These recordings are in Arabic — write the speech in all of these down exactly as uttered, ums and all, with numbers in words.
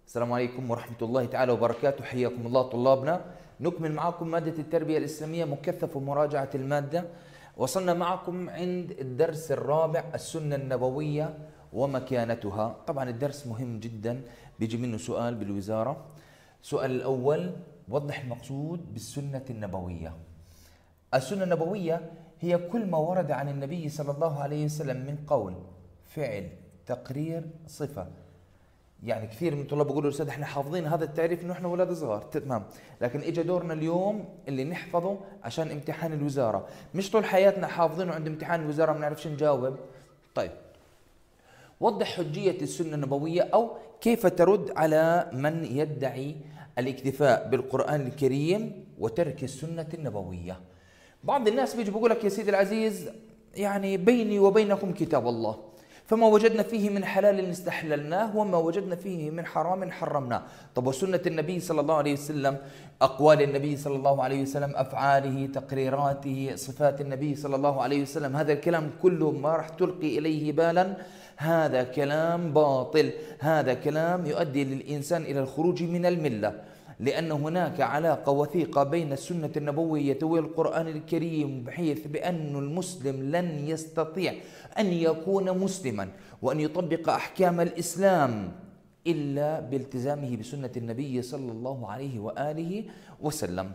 السلام عليكم ورحمة الله تعالى وبركاته. حياكم الله طلابنا. نكمل معكم مادة التربية الإسلامية مكثف ومراجعة المادة. وصلنا معكم عند الدرس الرابع، السنة النبوية ومكانتها. طبعا الدرس مهم جدا، بيجي منه سؤال بالوزارة. السؤال الأول: وضح المقصود بالسنة النبوية. السنة النبوية هي كل ما ورد عن النبي صلى الله عليه وسلم من قول، فعل، تقرير، صفة. يعني كثير من الطلاب بيقولوا استاذ احنا حافظين هذا التعريف انه احنا اولاد صغار، تمام، لكن اجى دورنا اليوم اللي نحفظه عشان امتحان الوزاره، مش طول حياتنا حافظينه عند امتحان الوزاره ما بنعرفش نجاوب. طيب، وضح حجيه السنه النبويه، او كيف ترد على من يدعي الاكتفاء بالقران الكريم وترك السنه النبويه. بعض الناس بيجي بيقول لك يا سيدي العزيز، يعني بيني وبينكم كتاب الله، فما وجدنا فيه من حلال استحللناه وما وجدنا فيه من حرام حرمناه. طب وسنة النبي صلى الله عليه وسلم، أقوال النبي صلى الله عليه وسلم، أفعاله، تقريراته، صفات النبي صلى الله عليه وسلم، هذا الكلام كله ما راح تلقي إليه بالا، هذا كلام باطل، هذا كلام يؤدي للإنسان إلى الخروج من الملة، لأن هناك علاقة وثيقة بين السنة النبوية والقرآن الكريم، بحيث بأن المسلم لن يستطيع أن يكون مسلما وأن يطبق أحكام الإسلام إلا بالتزامه بسنة النبي صلى الله عليه وآله وسلم.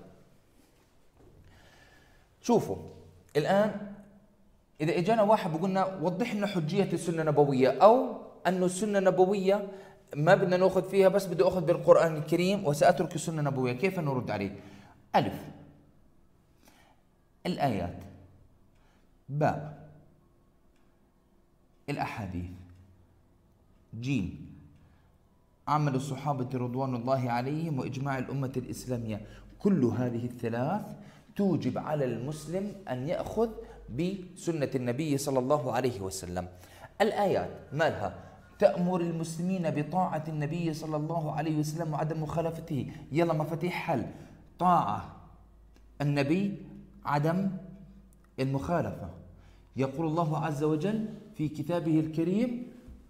شوفوا الآن، إذا إجانا واحد بقولنا وضح لنا حجية السنة النبوية، أو أن السنة النبوية ما بدنا ناخذ فيها، بس بدي اخذ بالقرآن الكريم وسأترك السنة النبوية، كيف نرد عليه؟ ألف، الآيات، باء، الأحاديث، جيم، عمل الصحابة رضوان الله عليهم وإجماع الأمة الإسلامية. كل هذه الثلاث توجب على المسلم أن يأخذ بسنة النبي صلى الله عليه وسلم. الآيات مالها؟ تأمر المسلمين بطاعة النبي صلى الله عليه وسلم وعدم مخالفته. يلا مفاتيح حل: طاعة النبي، عدم المخالفة. يقول الله عز وجل في كتابه الكريم: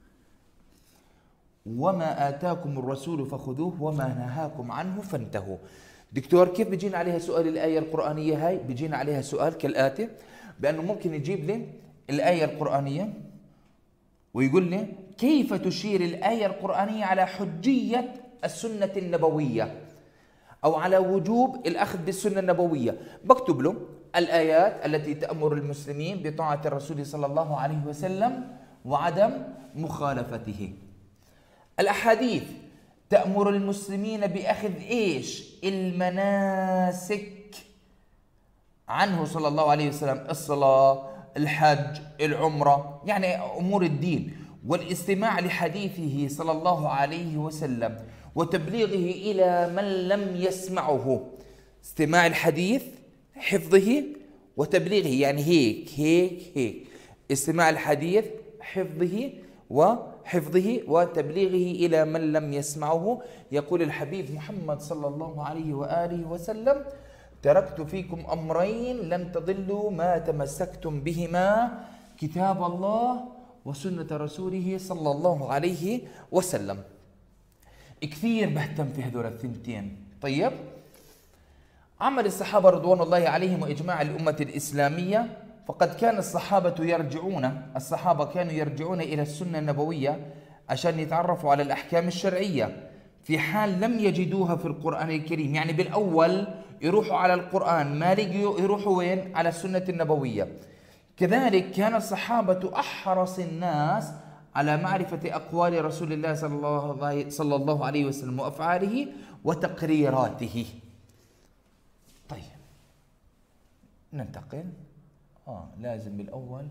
وما آتاكم الرسول فخذوه وما نهاكم عنه فانتهوا. دكتور، كيف بيجينا عليها سؤال الآية القرآنية هاي؟ بيجينا عليها سؤال كالآتي، بأنه ممكن يجيب لي الآية القرآنية ويقول لي كيف تشير الآية القرآنية على حجية السنة النبوية أو على وجوب الأخذ بالسنة النبوية. بكتب له الآيات التي تأمر المسلمين بطاعة الرسول صلى الله عليه وسلم وعدم مخالفته. الأحاديث تأمر المسلمين بأخذ إيش؟ المناسك عنه صلى الله عليه وسلم، الصلاة، الحج، العمرة، يعني أمور الدين، والاستماع لحديثه صلى الله عليه وسلم وتبليغه إلى من لم يسمعه. استماع الحديث، حفظه وتبليغه، يعني هيك هيك هيك، استماع الحديث، حفظه وحفظه وتبليغه إلى من لم يسمعه. يقول الحبيب محمد صلى الله عليه وآله وسلم: تركت فيكم أمرين لن تضلوا ما تمسكتم بهما، كتاب الله وسنة رسوله صلى الله عليه وسلم. كثير بهتم في هذول الثنتين. طيب، عمل الصحابة رضوان الله عليهم وإجماع الأمة الإسلامية، فقد كان الصحابة يرجعون الصحابة كانوا يرجعون إلى السنة النبوية عشان يتعرفوا على الأحكام الشرعية في حال لم يجدوها في القرآن الكريم. يعني بالأول يروحوا على القرآن، ما لقيوا يروحوا وين؟ على السنة النبوية. كذلك كان الصحابة أحرص الناس على معرفة أقوال رسول الله صلى الله صلى الله عليه وسلم وأفعاله وتقريراته. طيب، ننتقل. آه لازم بالأول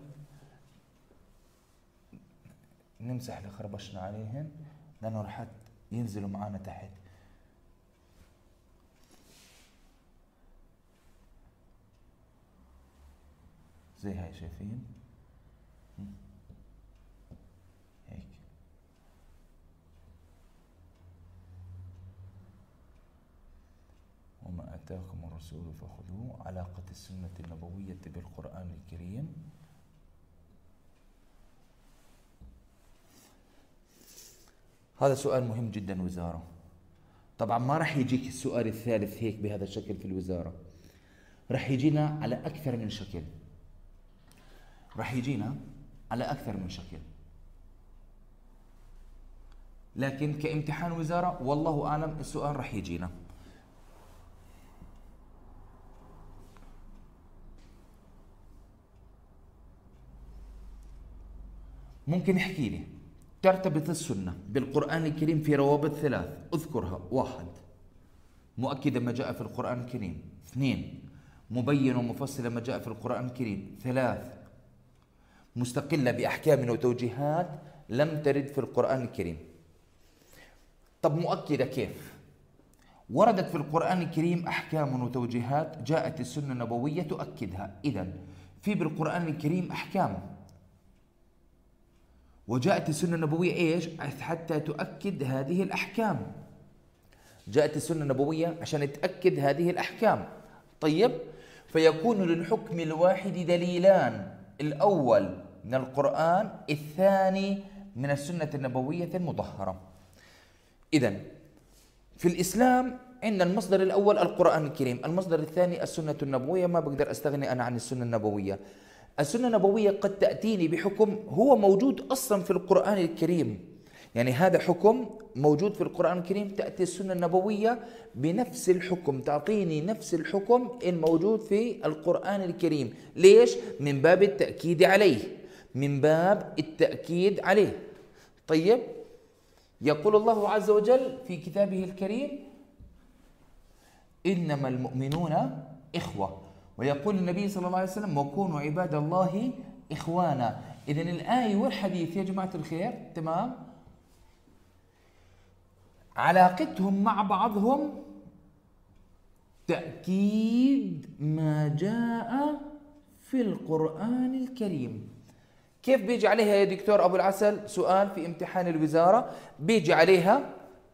نمسح اللي خربشنا عليهن، لأنه رح ينزلوا معانا تحت. زي هاي، شايفين؟ هيك. وما آتاكم الرسول فخذوه، علاقة السنة النبوية بالقرآن الكريم. هذا سؤال مهم جدا وزارة. طبعا ما راح يجيك السؤال الثالث هيك بهذا الشكل في الوزارة، راح يجينا على أكثر من شكل، راح يجينا على أكثر من شكل، لكن كامتحان وزارة والله أعلم السؤال راح يجينا. ممكن احكي لي ترتبط السنة بالقرآن الكريم في روابط ثلاث، اذكرها. واحد، مؤكدة ما جاء في القرآن الكريم. اثنين، مبين ومفصلة ما جاء في القرآن الكريم. ثلاث، مستقلة بأحكام وتوجيهات لم ترد في القرآن الكريم. طب مؤكدة كيف؟ وردت في القرآن الكريم أحكام وتوجيهات، جاءت السنة النبوية تؤكدها. إذن في بالقرآن الكريم أحكام، وجاءت السنة النبوية إيش؟ حتى تؤكد هذه الأحكام. جاءت السنة النبوية عشان تأكد هذه الأحكام. طيب، فيكون للحكم الواحد دليلان، الأول من القرآن، الثاني من السنة النبوية المطهرة. إذن في الإسلام عندنا المصدر الأول القرآن الكريم، المصدر الثاني السنة النبوية. ما بقدر أستغني أنا عن السنة النبوية. السنة النبوية قد تأتيني بحكم هو موجود أصلا في القرآن الكريم، يعني هذا حكم موجود في القرآن الكريم، تأتي السنة النبوية بنفس الحكم، تعطيني نفس الحكم الموجود في القرآن الكريم. ليش؟ من باب التأكيد عليه، من باب التأكيد عليه. طيب، يقول الله عز وجل في كتابه الكريم: إنما المؤمنون إخوة. ويقول النبي صلى الله عليه وسلم: وكونوا عباد الله إخوانا. إذن الآية والحديث يا جماعة الخير، تمام، علاقتهم مع بعضهم تأكيد ما جاء في القرآن الكريم. كيف بيجي عليها يا دكتور أبو العسل؟ سؤال في امتحان الوزارة بيجي عليها،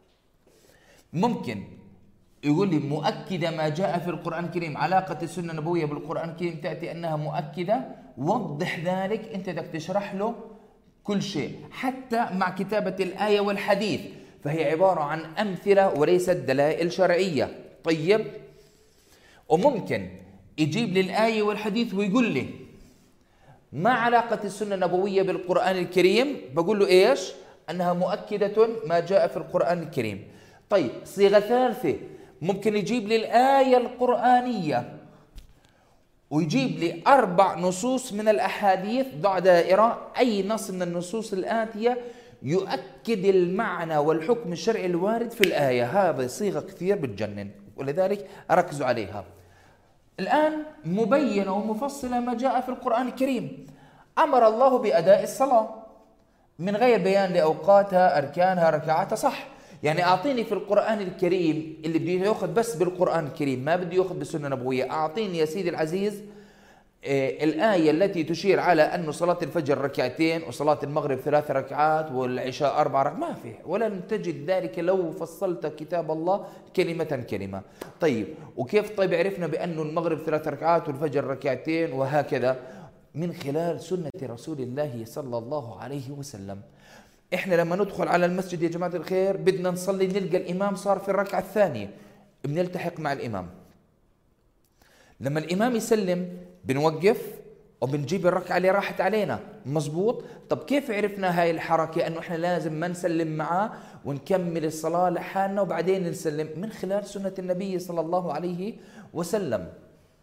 ممكن يقول لي مؤكدة ما جاء في القرآن الكريم، علاقة السنة النبوية بالقرآن الكريم تأتي أنها مؤكدة، وضح ذلك. أنت بدك تشرح له كل شيء حتى مع كتابة الآية والحديث، فهي عبارة عن أمثلة وليست دلائل شرعية. طيب، وممكن يجيب لي الآية والحديث ويقول لي ما علاقة السنة النبوية بالقرآن الكريم؟ بقول له إيش؟ أنها مؤكدة ما جاء في القرآن الكريم. طيب، صيغة ثالثة، ممكن يجيب لي الآية القرآنية ويجيب لي أربع نصوص من الأحاديث، ضع دائرة، أي نص من النصوص الآتية يؤكد المعنى والحكم الشرعي الوارد في الآية. هذا صيغة كثير بتجنن، ولذلك أركزوا عليها. الآن مبينة ومفصلة ما جاء في القرآن الكريم. أمر الله بأداء الصلاة من غير بيان لأوقاتها، أركانها، ركعاتها، صح؟ يعني أعطيني في القرآن الكريم اللي بده يأخذ بس بالقرآن الكريم، ما بده يأخذ بالسنة النبوية، أعطيني يا سيدي العزيز آه الآية التي تشير على أن صلاة الفجر ركعتين وصلاة المغرب ثلاث ركعات والعشاء أربع ركعات. ما في، ولن تجد ذلك لو فصلت كتاب الله كلمة كلمة. طيب، وكيف طيب عرفنا بأن المغرب ثلاث ركعات والفجر ركعتين وهكذا؟ من خلال سنة رسول الله صلى الله عليه وسلم. احنا لما ندخل على المسجد يا جماعة الخير بدنا نصلي، نلقى الإمام صار في الركعة الثانية، بنلتحق مع الإمام. لما الإمام يسلم بنوقف وبنجيب الركعة اللي راحت علينا، مزبوط؟ طب كيف عرفنا هاي الحركة أنه احنا لازم ما نسلم معاه ونكمل الصلاة لحالنا وبعدين نسلم؟ من خلال سنة النبي صلى الله عليه وسلم.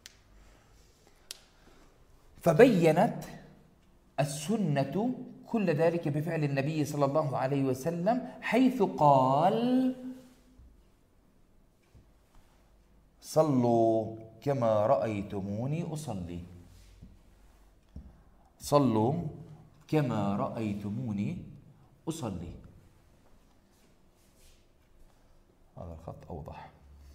فبينت السنة كل ذلك بفعل النبي صلى الله عليه وسلم، حيث قال: صلوا كما رأيتموني أصلي. صلوا كما رأيتموني أصلي. هذا الخط أوضح.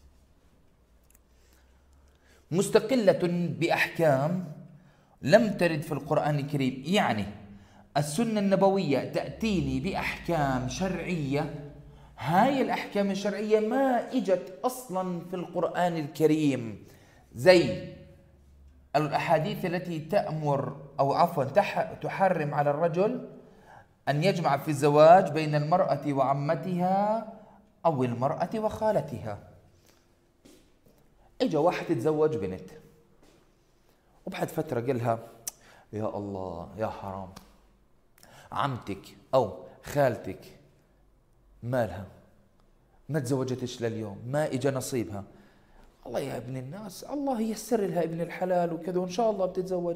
مستقلة بأحكام لم ترد في القرآن الكريم، يعني السنة النبوية تأتيني بأحكام شرعية، هاي الأحكام الشرعية ما إجت أصلا في القرآن الكريم، زي الأحاديث التي تأمر أو عفوا تحرم على الرجل أن يجمع في الزواج بين المرأة وعمتها أو المرأة وخالتها. إجا واحد يتزوج بنت وبعد فترة قال لها يا الله يا حرام، عمتك أو خالتك مالها ما تزوجتش لليوم، ما إجا نصيبها. الله يا ابن الناس، الله ييسر لها ابن الحلال وكذا وإن شاء الله بتتزوج.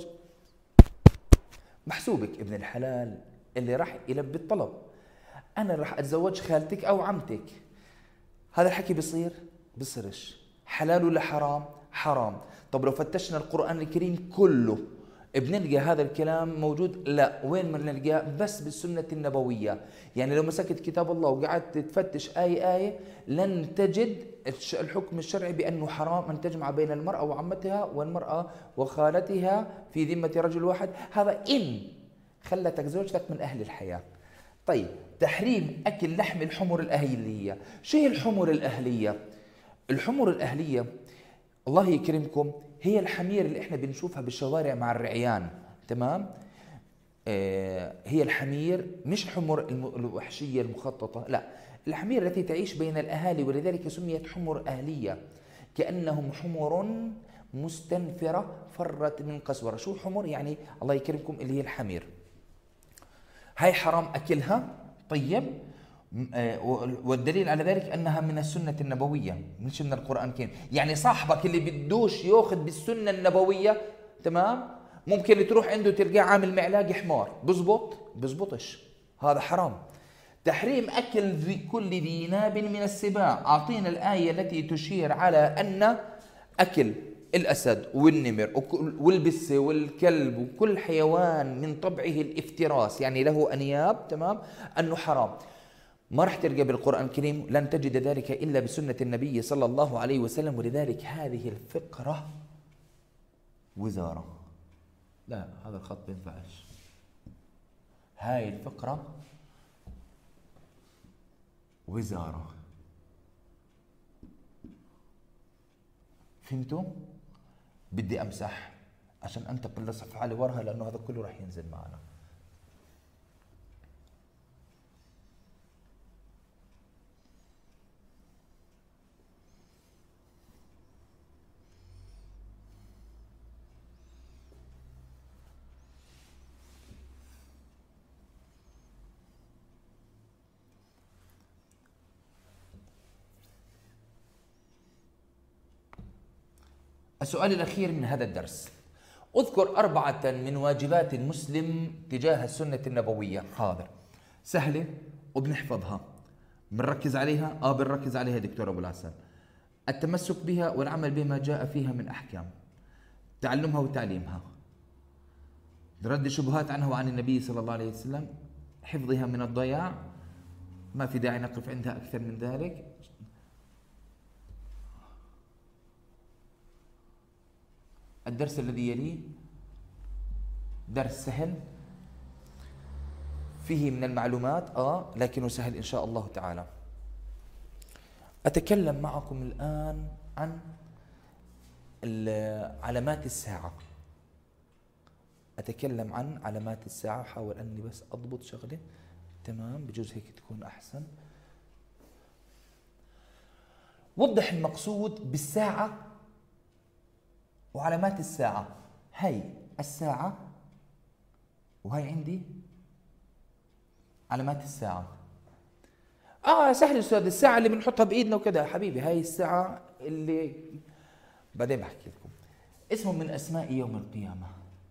محسوبك ابن الحلال اللي راح يلبي الطلب، أنا راح أتزوج خالتك أو عمتك. هذا الحكي بصير؟ بصيرش. حلال ولا حرام؟ حرام. طب لو فتشنا القرآن الكريم كله بنلقى هذا الكلام موجود؟ لا. وين ما نلقاه؟ بس بالسنة النبوية. يعني لو مسكت كتاب الله وقعدت تفتش آية آية لن تجد الحكم الشرعي بأنه حرام أن تجمع بين المرأة وعمتها والمرأة وخالتها في ذمة رجل واحد. هذا إن خلتك زوجتك من أهل الحياة. طيب، تحريم أكل لحم الحمر الأهلية. شو هي الحمر الأهلية؟ الحمر الأهلية الله يكرمكم هي الحمير اللي احنا بنشوفها بالشوارع مع الرعيان، تمام؟ آه هي الحمير، مش الحمر الوحشية المخططة، لا، الحمير التي تعيش بين الأهالي، ولذلك سميت حمر أهلية، كأنهم حمر مستنفرة فرت من قسورة. شو حمر؟ يعني الله يكرمكم اللي هي الحمير. هاي حرام أكلها. طيب، والدليل على ذلك أنها من السنة النبوية مش من القرآن الكريم. يعني صاحبك اللي بدوش ياخذ بالسنة النبوية، تمام، ممكن تروح عنده تلقاه عامل معلاق حمار، بزبط؟ بزبطش، هذا حرام. تحريم أكل كل ذي ناب من السباع. أعطينا الآية التي تشير على أن أكل الأسد والنمر والبسة والكلب وكل حيوان من طبعه الافتراس، يعني له أنياب، تمام، أنه حرام. ما راح تلقى بالقرآن الكريم، لن تجد ذلك إلا بسنة النبي صلى الله عليه وسلم. ولذلك هذه الفقرة وزارة. لا، هذا الخط بينفعش. هاي الفقرة وزارة. فهمتوا؟ بدي أمسح عشان أنتقل لصفحة اللي وراها، لأنه هذا كله راح ينزل معنا. السؤال الأخير من هذا الدرس: اذكر أربعة من واجبات المسلم تجاه السنة النبوية. حاضر، سهلة وبنحفظها. بنركز عليها؟ آه بنركز عليها دكتور أبو العسل. التمسك بها والعمل بما جاء فيها من أحكام، تعلمها وتعليمها، رد شبهات عنها وعن النبي صلى الله عليه وسلم، حفظها من الضياع، ما في داعي نقف عندها أكثر من ذلك. الدرس الذي يليه درس سهل، فيه من المعلومات آه لكنه سهل إن شاء الله تعالى. أتكلم معكم الآن عن علامات الساعة. أتكلم عن علامات الساعة. حاول أني بس أضبط شغلة، تمام، بجوز هيك تكون أحسن. وضح المقصود بالساعة وعلامات الساعة. هي الساعة وهي عندي علامات الساعة. اه سهل استاذ، الساعة اللي بنحطها بايدنا وكذا. حبيبي، هاي الساعة اللي بعدين بحكي لكم. اسم من اسماء يوم القيامة.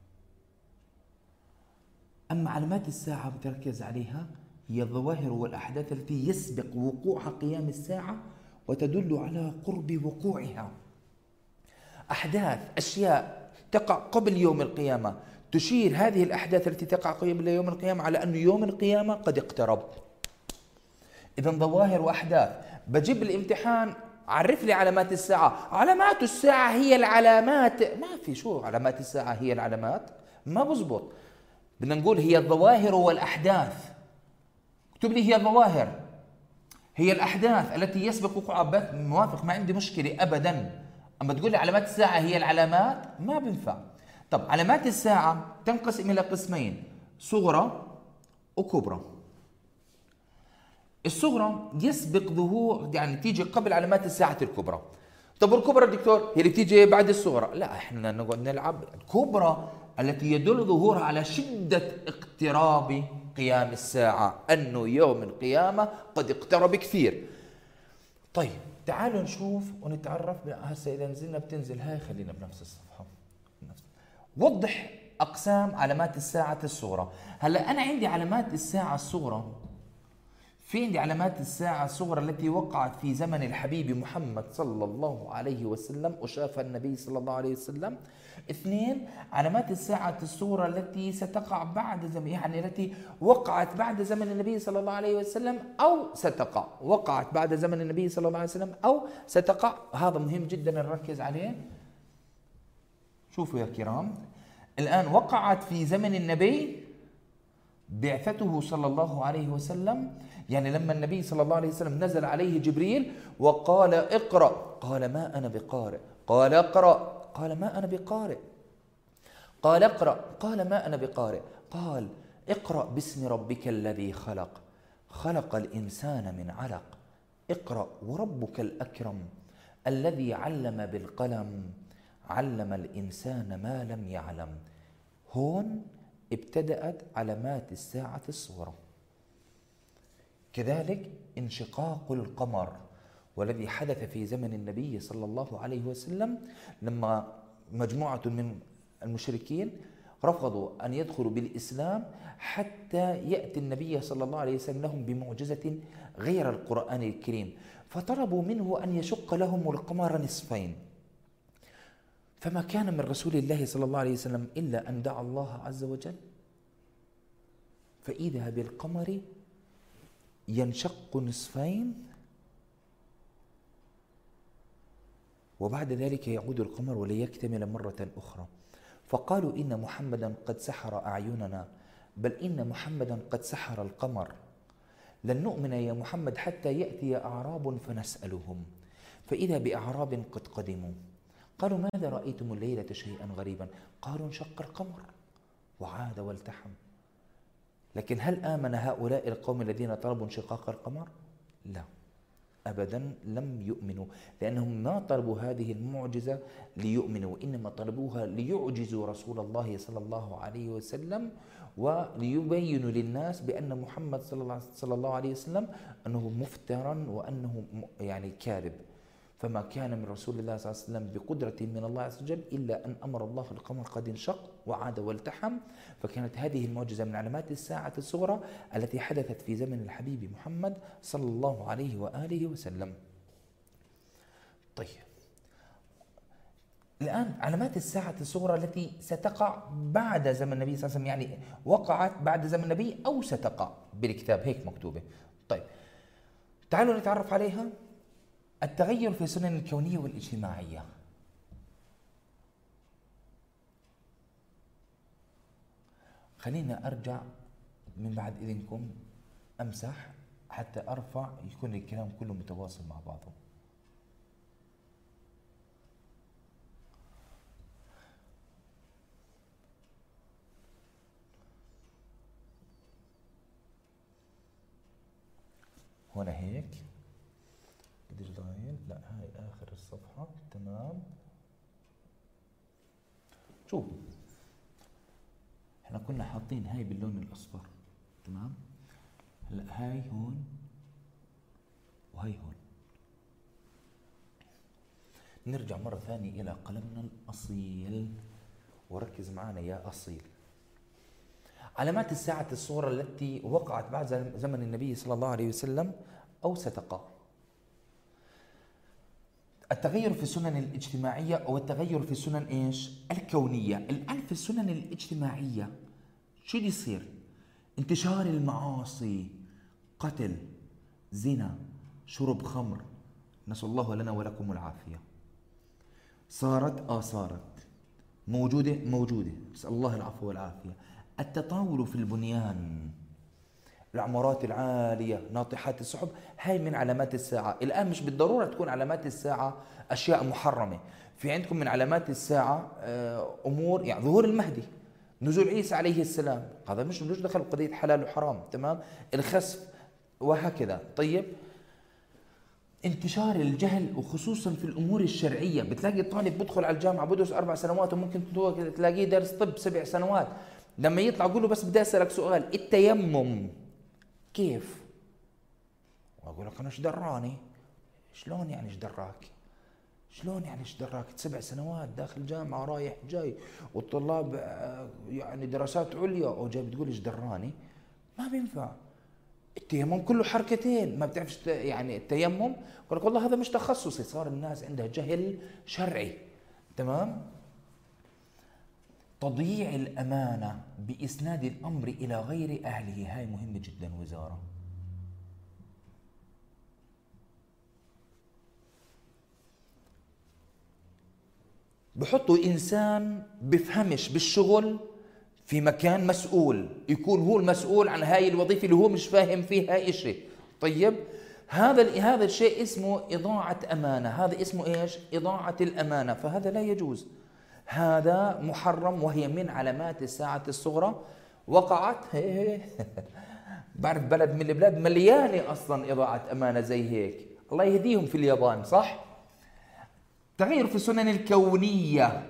اما علامات الساعة بتركز عليها هي الظواهر والاحداث التي يسبق وقوعها قيام الساعة وتدل على قرب وقوعها. أحداث، أشياء تقع قبل يوم القيامة تشير هذه الأحداث التي تقع قبل يوم القيامة على أن يوم القيامة قد اقترب. إذن ظواهر وأحداث. بجيب الامتحان عرف لي علامات الساعة. علامات الساعة هي العلامات، ما في. شو علامات الساعة هي العلامات؟ ما بزبط. بدنا نقول هي الظواهر والأحداث. اكتب لي هي الظواهر، هي الأحداث التي يسبق وقوعها. موافق، ما عندي مشكلة أبداً. أما تقول لي علامات الساعة هي العلامات، ما بنفع. طب علامات الساعة تنقسم إلى قسمين: صغرى وكبرى. الصغرى يسبق ظهور، يعني تيجي قبل علامات الساعة الكبرى. طب والكبرى دكتور هي اللي بتيجي بعد الصغرى؟ لا، احنا نقعد نلعب. الكبرى التي يدل ظهورها على شدة اقتراب قيام الساعة، أنه يوم القيامة قد اقترب كثير. طيب تعالوا نشوف ونتعرف. هسه إذا نزلنا بتنزل هاي، خلينا بنفس الصفحة. وضح أقسام علامات الساعة الصغرى. هلا أنا عندي علامات الساعة الصغرى، في عندي علامات الساعة الصغرى التي وقعت في زمن الحبيب محمد صلى الله عليه وسلم وشافها النبي صلى الله عليه وسلم. اثنين، علامات الساعة الصغرى التي ستقع بعد زمن، يعني التي وقعت بعد زمن النبي صلى الله عليه وسلم أو ستقع، وقعت بعد زمن النبي صلى الله عليه وسلم أو ستقع. هذا مهم جدا نركز عليه. شوفوا يا كرام، الآن وقعت في زمن النبي بعثته صلى الله عليه وسلم، يعني لما النبي صلى الله عليه وسلم نزل عليه جبريل وقال اقرأ، قال ما أنا بقارئ، قال اقرأ، قال ما أنا بقارئ، قال اقرأ، قال ما أنا بقارئ، قال اقرأ باسم ربك الذي خلق، خلق الإنسان من علق، اقرأ وربك الأكرم الذي علم بالقلم، علم الإنسان ما لم يعلم. هون ابتدأت علامات الساعة الصغرى. كذلك انشقاق القمر، والذي حدث في زمن النبي صلى الله عليه وسلم لما مجموعة من المشركين رفضوا أن يدخلوا بالإسلام حتى يأتي النبي صلى الله عليه وسلم لهم بمعجزة غير القرآن الكريم، فطلبوا منه أن يشق لهم القمر نصفين. فما كان من رسول الله صلى الله عليه وسلم إلا أن دعا الله عز وجل، فإذا بالقمر ينشق نصفين، وبعد ذلك يعود القمر وليكتمل مرة أخرى. فقالوا إن محمدا قد سحر أعيننا، بل إن محمدا قد سحر القمر، لن نؤمن يا محمد حتى يأتي أعراب فنسألهم، فإذا بأعراب قد قدموا. قالوا ماذا رأيتم الليلة شيئا غريبا؟ قالوا انشق القمر وعاد والتحم. لكن هل آمن هؤلاء القوم الذين طلبوا انشقاق القمر؟ لا، أبدا لم يؤمنوا، لأنهم ما طلبوا هذه المعجزة ليؤمنوا، إنما طلبوها ليعجزوا رسول الله صلى الله عليه وسلم، وليبينوا للناس بأن محمد صلى الله عليه وسلم أنه مفترا وأنه يعني كاذب. فما كان من رسول الله صلى الله عليه وسلم بقدرة من الله عز وجل إلا أن أمر الله القمر قد انشق وعاد والتحم. فكانت هذه المعجزة من علامات الساعة الصغرى التي حدثت في زمن الحبيب محمد صلى الله عليه وآله وسلم. طيب الآن علامات الساعة الصغرى التي ستقع بعد زمن النبي صلى الله عليه وسلم، يعني وقعت بعد زمن النبي أو ستقع، بالكتاب هيك مكتوبة. طيب تعالوا نتعرف عليها. التغير في السنن الكونية والاجتماعية. خلينا أرجع من بعد إذنكم، أمسح حتى أرفع يكون الكلام كله متواصل مع بعضه. هنا هيك قديش ضايل؟ لا هاي آخر الصفحة. تمام. شوف احنا كنا حاطين هاي باللون الأصفر، تمام؟ هلا هاي هون وهي هون. نرجع مرة ثانية إلى قلمنا الأصيل وركز معنا يا أصيل. علامات الساعة الصغرى التي وقعت بعد زمن النبي صلى الله عليه وسلم أو ستقع. التغير في السنن الاجتماعية أو التغير في السنن إيش؟ الكونية. الآن في السنن الاجتماعية شو اللي يصير؟ انتشار المعاصي، قتل، زنا، شرب خمر، نسأل الله لنا ولكم العافية. صارت آه صارت موجودة موجودة، نسأل الله العفو والعافية. التطاول في البنيان، العمارات العالية، ناطحات السحب، هاي من علامات الساعة. الآن مش بالضرورة تكون علامات الساعة أشياء محرمة. في عندكم من علامات الساعة أمور، يعني ظهور المهدي. نزول عيسى عليه السلام، هذا مش مش دخل بقضية حلال وحرام، تمام؟ الخسف وهكذا. طيب، انتشار الجهل وخصوصا في الامور الشرعيه، بتلاقي الطالب بدخل على الجامعه بدرس اربع سنوات وممكن تلاقيه درس طب سبع سنوات، لما يطلع اقول له بس بدي اسالك سؤال، التيمم كيف؟ واقول لك انا ايش دراني؟ شلون يعني ايش دراك؟ شلون يعني ايش دراك؟ سبع سنوات داخل جامعه رايح جاي والطلاب يعني دراسات عليا وجاي بتقول ايش دراني؟ ما بينفع. التيمم كله حركتين، ما بتعرفش يعني التيمم، يقول لك والله هذا مش تخصصي، صار الناس عندها جهل شرعي، تمام؟ تضييع الأمانة بإسناد الأمر إلى غير أهله، هاي مهمة جدا وزارة. بحطوا إنسان بفهمش بالشغل في مكان مسؤول، يكون هو المسؤول عن هاي الوظيفة اللي هو مش فاهم فيها إشي. طيب، هذا هذا الشيء اسمه إضاعة أمانة، هذا اسمه إيش؟ إضاعة الأمانة، فهذا لا يجوز، هذا محرم، وهي من علامات الساعة الصغرى. وقعت بعرف بلد من البلاد مليانة أصلا إضاعة أمانة زي هيك، الله يهديهم في اليابان، صح؟ تغير في السنن الكونية،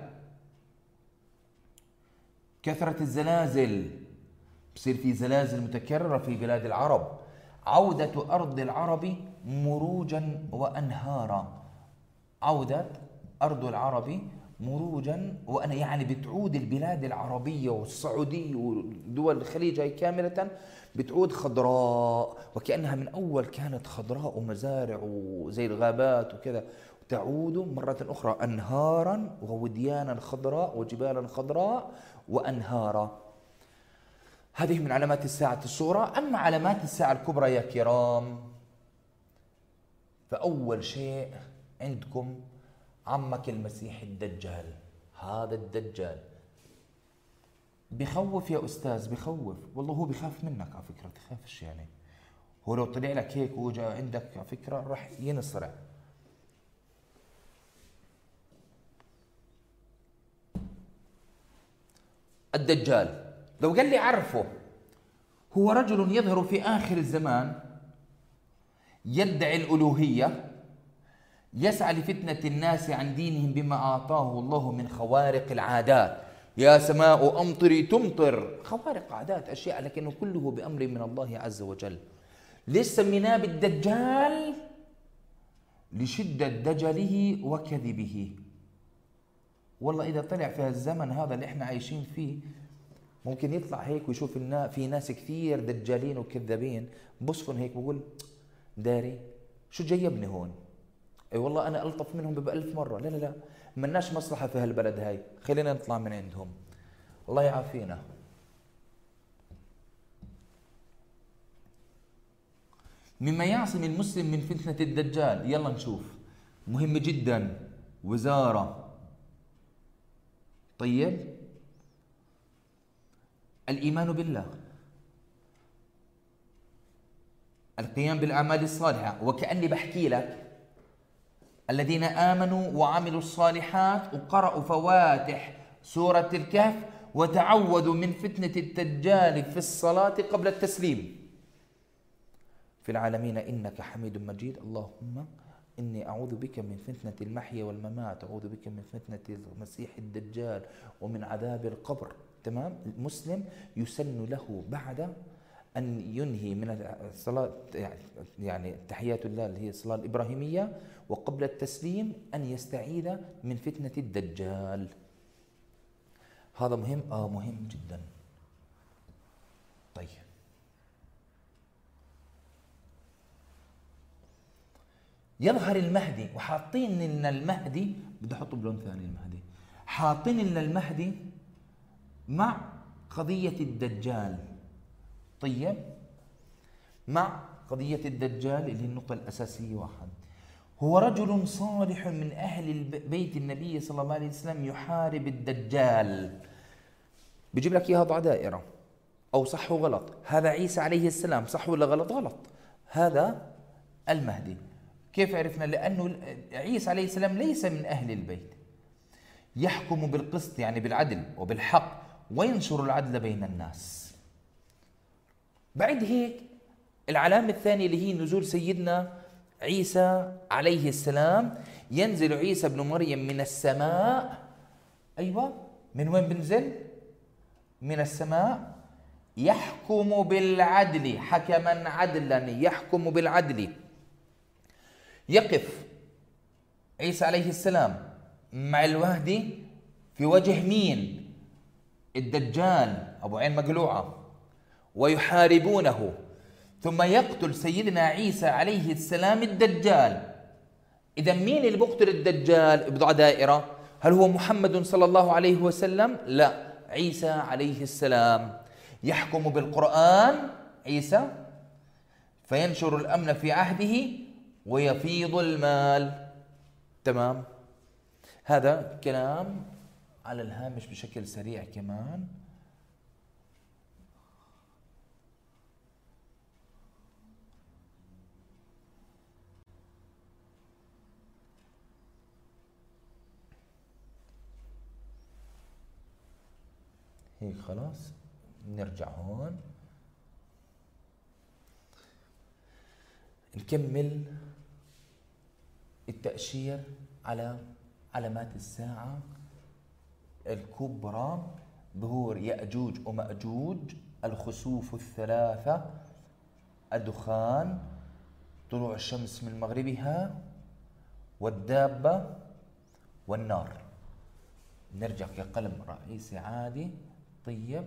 كثرة الزلازل، بصير في زلازل متكررة في بلاد العرب، عودة أرض العرب مروجا وأنهارا، عودة أرض العرب مروجا وأنا يعني بتعود البلاد العربية والسعودية ودول الخليج هاي كاملة بتعود خضراء، وكأنها من أول كانت خضراء ومزارع وزي الغابات وكذا، تعود مرة أخرى أنهارا ووديانا خضراء وجبالا خضراء وأنهارا. هذه من علامات الساعة الصغرى. أما علامات الساعة الكبرى يا كرام، فأول شيء عندكم عمك المسيح الدجال. هذا الدجال بخوف يا أستاذ، بخوف والله، هو بخاف منك على فكرة، تخافش يعني، هو لو طلع لك هيك وجا عندك على فكرة راح ينصرع. الدجال لو قال لي عرفه، هو رجل يظهر في آخر الزمان يدعي الألوهية، يسعى لفتنة الناس عن دينهم بما أعطاه الله من خوارق العادات. يا سماء أمطري تمطر، خوارق عادات أشياء، لكنه كله بأمر من الله عز وجل. ليش سميناه بالدجال؟ لشدة دجله وكذبه. والله إذا طلع في الزمن هذا اللي احنا عايشين فيه ممكن يطلع هيك ويشوف في ناس كثير دجالين وكذابين، بصفن هيك بقول داري شو جايبني هون؟ اي والله انا الطف منهم بألف مرة. لا لا لا، مناش مصلحة في هالبلد هاي، خلينا نطلع من عندهم، الله يعافينا. مما يعصم المسلم من فتنة الدجال، يلا نشوف، مهم جدا وزارة. طيب، الإيمان بالله، القيام بالأعمال الصالحة، وكأني بحكي لك الذين آمنوا وعملوا الصالحات وقرأوا فواتح سورة الكهف وتعوذوا من فتنة الدجال في الصلاة قبل التسليم. في العالمين إنك حميد مجيد، اللهم إني أعوذ بك من فتنة المحيا والممات، أعوذ بك من فتنة المسيح الدجال ومن عذاب القبر. تمام؟ المسلم يسن له بعد أن ينهي من الصلاة يعني تحيات الله اللي هي الصلاة الإبراهيمية وقبل التسليم أن يستعيذ من فتنة الدجال. هذا مهم؟ آه مهم جدا. طيب، يظهر المهدي، وحاطين لنا المهدي، بدي احطه بلون ثاني، المهدي حاطين لنا المهدي مع قضية الدجال. طيب، مع قضية الدجال اللي هي النقطة الأساسية، واحد هو رجل صالح من أهل بيت النبي صلى الله عليه وسلم يحارب الدجال. بيجيب لك إياها ضع دائرة أو صح وغلط، هذا عيسى عليه السلام، صح ولا غلط؟ غلط. هذا المهدي. كيف عرفنا؟ لأنه عيسى عليه السلام ليس من أهل البيت، يحكم بالقسط يعني بالعدل وبالحق وينشر العدل بين الناس. بعد هيك العلامة الثانية اللي هي نزول سيدنا عيسى عليه السلام. ينزل عيسى ابن مريم من السماء. أيوة، من وين بنزل؟ من السماء. يحكم بالعدل، حكما عدلا، يحكم بالعدل. يقف عيسى عليه السلام مع المهدي في وجه مين؟ الدجال أبو عين مقلوعة، ويحاربونه، ثم يقتل سيدنا عيسى عليه السلام الدجال. إذا مين اللي بيقتل الدجال بضع دائرة؟ هل هو محمد صلى الله عليه وسلم؟ لا، عيسى عليه السلام. يحكم بالقرآن عيسى، فينشر الأمن في عهده ويفيض المال. تمام. هذا كلام على الهامش بشكل سريع كمان. هيك خلاص نرجع هون نكمل التأشير على علامات الساعة الكبرى: ظهور يأجوج ومأجوج، الخسوف الثلاثة، الدخان، طلوع الشمس من مغربها، والدابة، والنار. نرجع كقلم رئيسي عادي. طيب،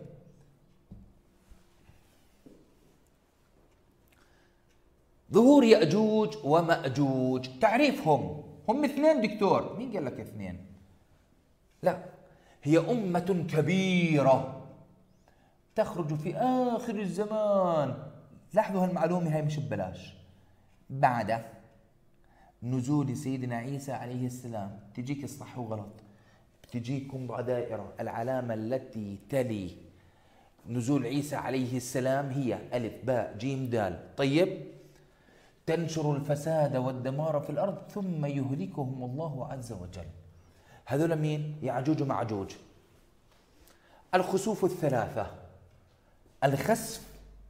ظهور يأجوج ومأجوج، تعريفهم هم اثنين. دكتور مين قال لك اثنين؟ لا، هي أمة كبيرة تخرج في آخر الزمان. لاحظوا هالمعلومة هاي مش ببلاش. بعد نزول سيدنا عيسى عليه السلام تجيك الصح وغلط، بتجيكم دائرة. العلامة التي تلي نزول عيسى عليه السلام هي ألف باء جيم دال. طيب، تنشر الفساد والدمار في الأرض ثم يهلكهم الله عز وجل. هذول مين؟ يعجوج ومعجوج. الخسوف الثلاثة. الخسف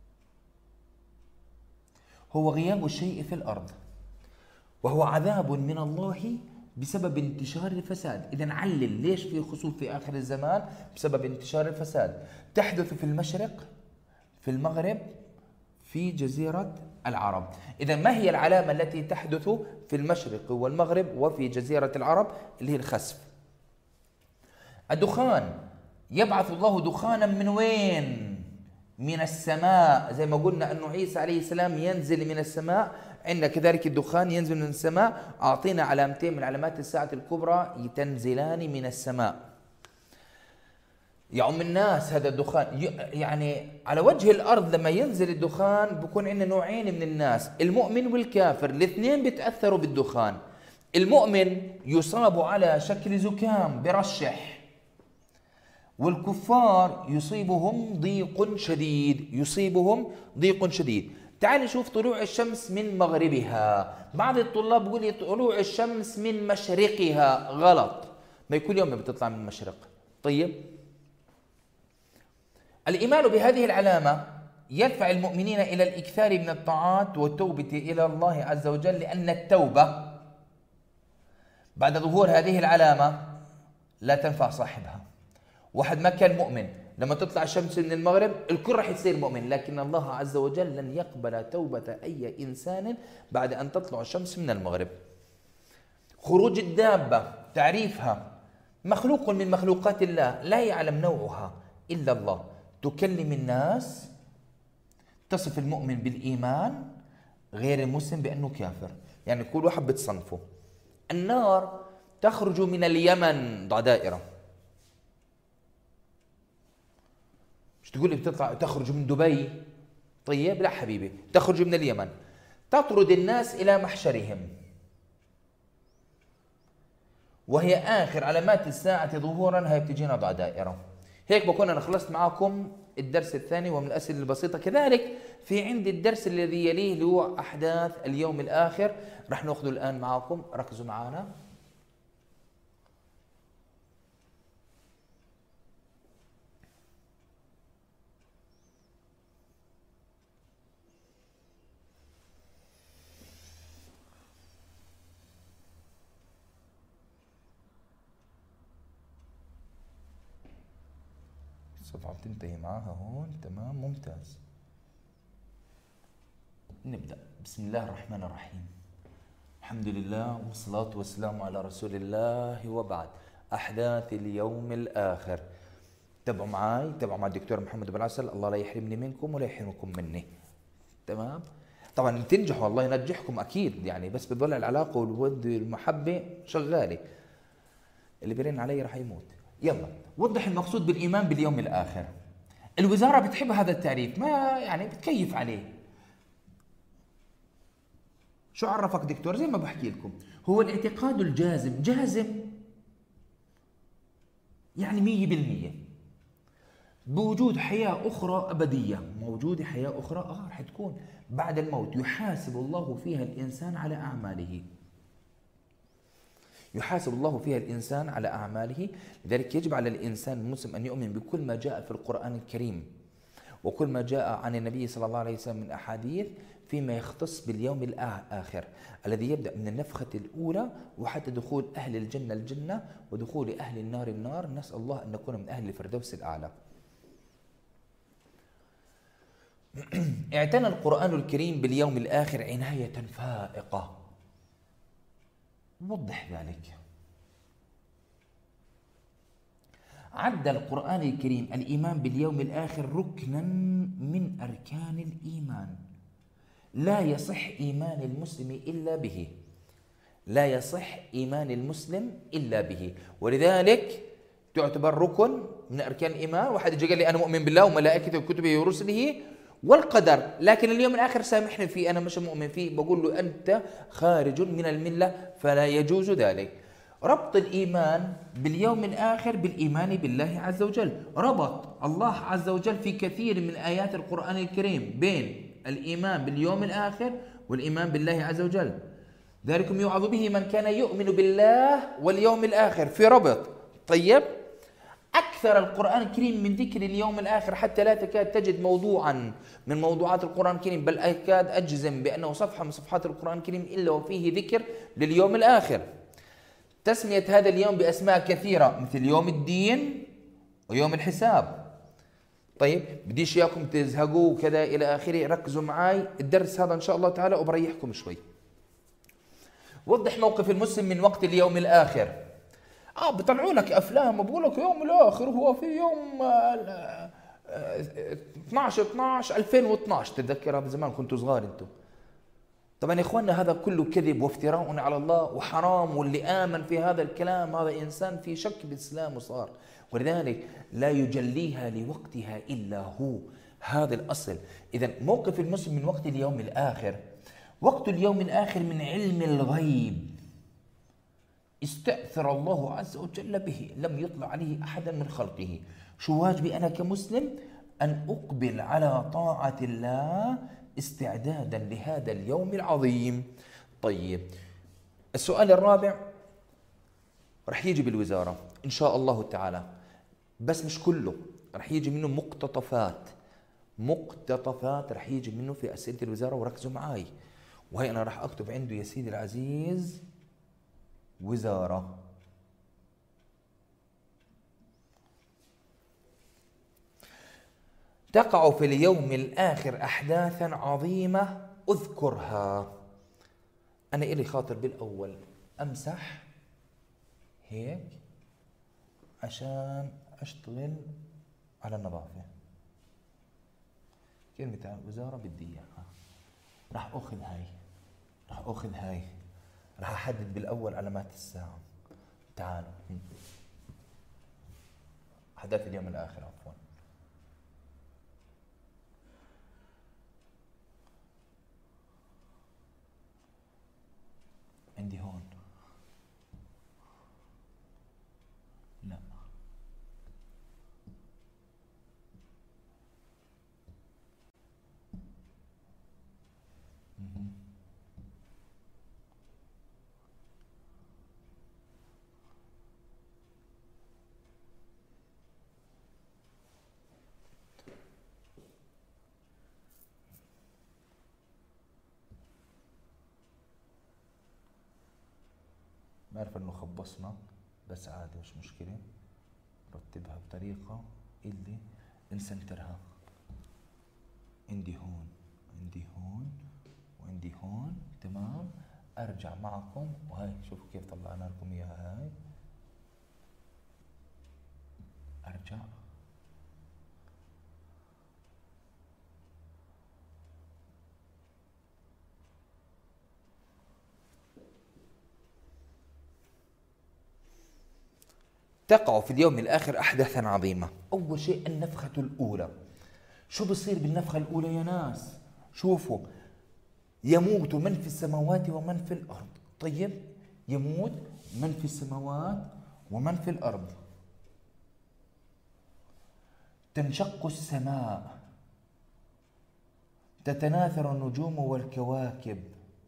هو غياب الشيء في الأرض، وهو عذاب من الله بسبب انتشار الفساد. إذا علل ليش في خسوف في آخر الزمان؟ بسبب انتشار الفساد. تحدث في المشرق، في المغرب، في جزيرة العرب. إذا ما هي العلامة التي تحدث في المشرق والمغرب وفي جزيرة العرب؟ اللي هي الخسف. الدخان، يبعث الله دخانا من وين؟ من السماء. زي ما قلنا أنه عيسى عليه السلام ينزل من السماء، عندنا كذلك الدخان ينزل من السماء. أعطينا علامتين من علامات الساعة الكبرى تنزلان من السماء. يعم الناس هذا الدخان. يعني على وجه الأرض لما ينزل الدخان بكون عندنا نوعين من الناس: المؤمن والكافر. الاثنين بيتأثروا بالدخان. المؤمن يصاب على شكل زكام برشح، والكفار يصيبهم ضيق شديد، يصيبهم ضيق شديد. تعال نشوف طلوع الشمس من مغربها. بعض الطلاب بيقول لي طلوع الشمس من مشرقها. غلط، ما كل يوم بتطلع من المشرق. طيب، الإيمان بهذه العلامة يدفع المؤمنين إلى الإكثار من الطاعات والتوبة إلى الله عز وجل، لأن التوبة بعد ظهور هذه العلامة لا تنفع صاحبها. واحد ما كان مؤمن، لما تطلع الشمس من المغرب الكل راح يصير مؤمن، لكن الله عز وجل لن يقبل توبة أي إنسان بعد أن تطلع الشمس من المغرب. خروج الدابة، تعريفها: مخلوق من مخلوقات الله لا يعلم نوعها إلا الله، تكلم الناس، تصف المؤمن بالإيمان، غير المسلم بأنه كافر. يعني كل واحد بتصنفه. النار تخرج من اليمن. ضع دائرة. مش تقول لي بتطلع تخرج من دبي. طيب، لا حبيبي، تخرج من اليمن، تطرد الناس إلى محشرهم، وهي آخر علامات الساعة ظهورا. هي بتجينا ضع دائرة. هيك بكون أنا خلصت معكم الدرس الثاني ومن الأسئلة البسيطة. كذلك في عندي الدرس الذي يليه اللي هو أحداث اليوم الآخر، رح نأخذه الآن معكم. ركزوا معنا. الصفحة بتنتهي معاها هون. تمام ممتاز. نبدأ. بسم الله الرحمن الرحيم. الحمد لله والصلاة والسلام على رسول الله وبعد. أحداث اليوم الآخر. تابعوا معي، تابعوا مع الدكتور محمد بن عسل، الله لا يحرمني منكم ولا يحرمكم مني. تمام. طبعا تنجحوا الله ينجحكم أكيد يعني، بس بتضل العلاقة والود والمحبة شغالة. اللي بيرن علي راح يموت. يلا وضح المقصود بالإيمان باليوم الآخر. الوزارة بتحب هذا التعريف، ما يعني بتكيف عليه. شو عرفك دكتور؟ زي ما بحكي لكم، هو الاعتقاد الجازم، جازم يعني مية بالمية بوجود حياة أخرى أبدية، موجودة حياة أخرى آه رح تكون بعد الموت، يحاسب الله فيها الإنسان على أعماله. يحاسب الله فيها الإنسان على أعماله. لذلك يجب على الإنسان المسلم أن يؤمن بكل ما جاء في القرآن الكريم وكل ما جاء عن النبي صلى الله عليه وسلم من أحاديث فيما يختص باليوم الآخر الذي يبدأ من النفخة الأولى وحتى دخول أهل الجنة الجنة ودخول أهل النار النار. نسأل الله أن نكون من أهل الفردوس الأعلى. اعتنى القرآن الكريم باليوم الآخر عناية فائقة. وضح ذلك. عد القرآن الكريم الإيمان باليوم الآخر ركنا من أركان الإيمان، لا يصح إيمان المسلم إلا به، لا يصح إيمان المسلم إلا به، ولذلك تعتبر ركن من أركان الإيمان. واحد يجي قال لي أنا مؤمن بالله وملائكته وكتبه ورسله والقدر، لكن اليوم الآخر سامحني فيه أنا مش مؤمن فيه، بقول له أنت خارج من الملة فلا يجوز ذلك. ربط الإيمان باليوم الآخر بالإيمان بالله عز وجل. ربط الله عز وجل في كثير من آيات القرآن الكريم بين الإيمان باليوم الآخر والإيمان بالله عز وجل. ذلكم يوعظ به من كان يؤمن بالله واليوم الآخر، في ربط. طيب، أكثر القرآن الكريم من ذكر اليوم الآخر حتى لا تكاد تجد موضوعا من موضوعات القرآن الكريم، بل أكاد أجزم بأنه صفحة من صفحات القرآن الكريم إلا وفيه ذكر لليوم الآخر. تسمية هذا اليوم بأسماء كثيرة مثل يوم الدين ويوم الحساب. طيب بديش إياكم تزهقوا وكذا إلى آخره، ركزوا معي الدرس هذا إن شاء الله تعالى وبريحكم شوي. وضح موقف المسلم من وقت اليوم الآخر. اه بطلعوا لك افلام وبقول لك يوم الاخر هو في يوم اثنعش اثنعش ألفين واثنعش، تتذكرها بزمان كنتوا صغار انتم. طبعا يا اخواننا هذا كله كذب وافتراء على الله وحرام، واللي امن في هذا الكلام هذا انسان في شك بالاسلام وصار، ولذلك لا يجليها لوقتها الا هو. هذا الاصل. اذا موقف المسلم من وقت اليوم الاخر، وقت اليوم الاخر من علم الغيب استأثر الله عز وجل به، لم يطلع عليه أحدا من خلقه. شو واجبي أنا كمسلم؟ أن أقبل على طاعة الله استعدادا لهذا اليوم العظيم. طيب السؤال الرابع رح يجي بالوزارة إن شاء الله تعالى، بس مش كله، رح يجي منه مقتطفات مقتطفات رح يجي منه في أسئلة الوزارة، وركزوا معاي. وهي أنا رح أكتب عنده يا سيدي العزيز وزارة. تقع في اليوم الآخر أحداثا عظيمة أذكرها. أنا إلي خاطر بالأول أمسح هيك عشان أشتغل على النظافة. كلمة وزارة بدي إياها، راح أخذ هاي راح أخذ هاي راح أحدد بالأول علامات الساعة. تعالوا أحداث اليوم الآخر، عفوا. عندي هون، لا بعرف انه خبصنا بس عادي مش مشكلة، رتبها بطريقة اللي نسنترها. عندي هون، عندي هون، وعندي هون، تمام. ارجع معكم وهي شوفوا كيف طلعنا لكم اياها. هاي ارجع تقع في اليوم الآخر أحداثا عظيمة. أول شيء النفخة الأولى. شو بصير بالنفخة الأولى يا ناس؟ شوفوا، يموت من في السماوات ومن في الأرض. طيب، يموت من في السماوات ومن في الأرض. تنشق السماء، تتناثر النجوم والكواكب،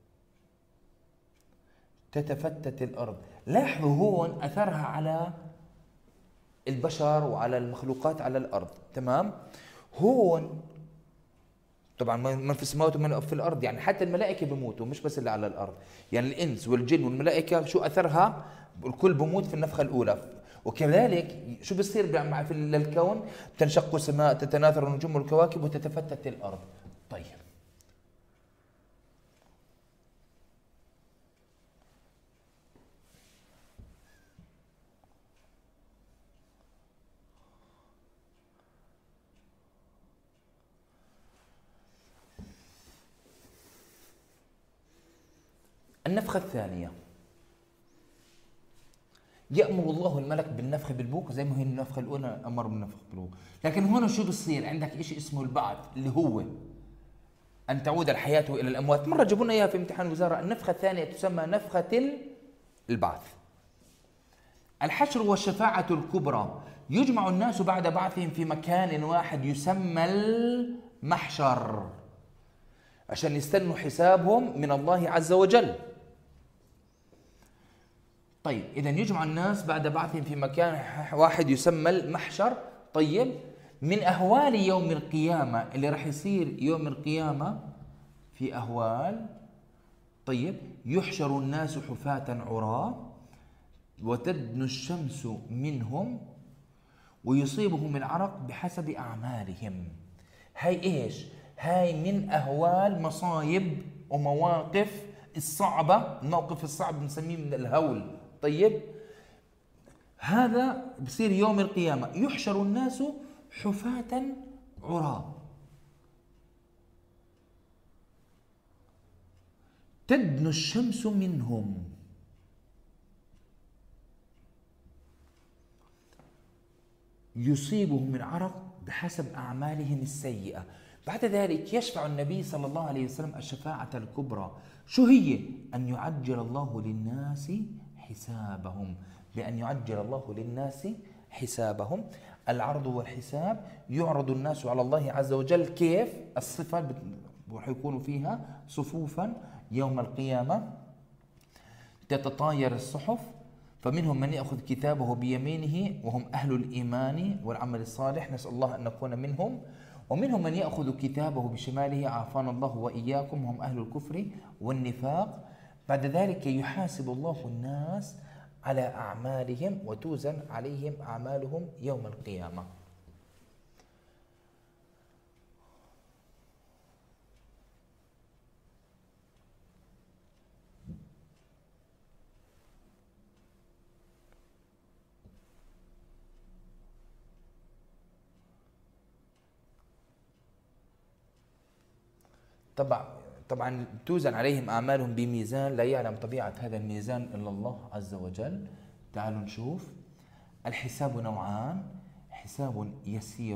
تتفتت الأرض. لاحظوا هون أثرها على البشر وعلى المخلوقات على الأرض، تمام. هون طبعا من في السماوات ومن في الأرض، يعني حتى الملائكة بيموتوا، مش بس اللي على الأرض. يعني الإنس والجن والملائكة شو أثرها؟ الكل بموت في النفخة الأولى. وكذلك شو بصير مع في الكون؟ تنشق السماء، تتناثر النجوم والكواكب، وتتفتت الأرض. طيب، النفخة الثانية، يأمر الله الملك بالنفخ بالبوق زي ما هي النفخة الأولى أمر بالنفخ بالبوق. لكن هنا شو بصير؟ عندك إشي اسمه البعث، اللي هو أن تعود الحياة إلى الأموات. مرة جابوا لنا إياها في امتحان الوزارة. النفخة الثانية تسمى نفخة البعث. الحشر والشفاعة الكبرى، يجمع الناس بعد بعثهم في مكان واحد يسمى المحشر عشان يستنوا حسابهم من الله عز وجل. طيب، إذا يجمع الناس بعد بعثهم في مكان واحد يسمى المحشر. طيب، من أهوال يوم القيامة اللي راح يصير يوم القيامة في أهوال. طيب، يحشر الناس حفاة عراة وتدنو الشمس منهم ويصيبهم العرق بحسب أعمالهم. هاي إيش؟ هاي من أهوال مصايب ومواقف الصعبة. الموقف الصعب بنسميه من الهول. طيب، هذا بصير يوم القيامة. يحشر الناس حفاة عراة تدنو الشمس منهم يصيبهم العرق بحسب أعمالهم السيئة. بعد ذلك يشفع النبي صلى الله عليه وسلم الشفاعة الكبرى. شو هي؟ أن يعجل الله للناس حسابهم. بأن يعجل الله للناس حسابهم. العرض والحساب، يعرض الناس على الله عز وجل. كيف؟ الصفة وحيكونوا فيها صفوفا يوم القيامة، تتطاير الصحف، فمنهم من يأخذ كتابه بيمينه وهم أهل الإيمان والعمل الصالح، نسأل الله أن نكون منهم. ومنهم من يأخذ كتابه بشماله، عافانا الله وإياكم، هم أهل الكفر والنفاق. بعد ذلك يحاسب الله الناس على أعمالهم وتوزن عليهم أعمالهم يوم القيامة. طبعا طبعا توزن عليهم أعمالهم بميزان لا يعلم طبيعة هذا الميزان إلا الله عز وجل. تعالوا نشوف. الحساب نوعان: حساب يسير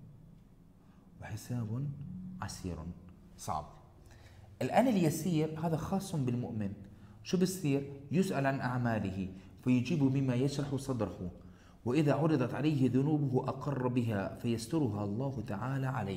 وحساب عسير صعب. الآن اليسير هذا خاص بالمؤمن. شو بصير؟ يسأل عن أعماله فيجيب بما يشرح صدره، وإذا عرضت عليه ذنوبه أقر بها فيسترها الله تعالى عليه.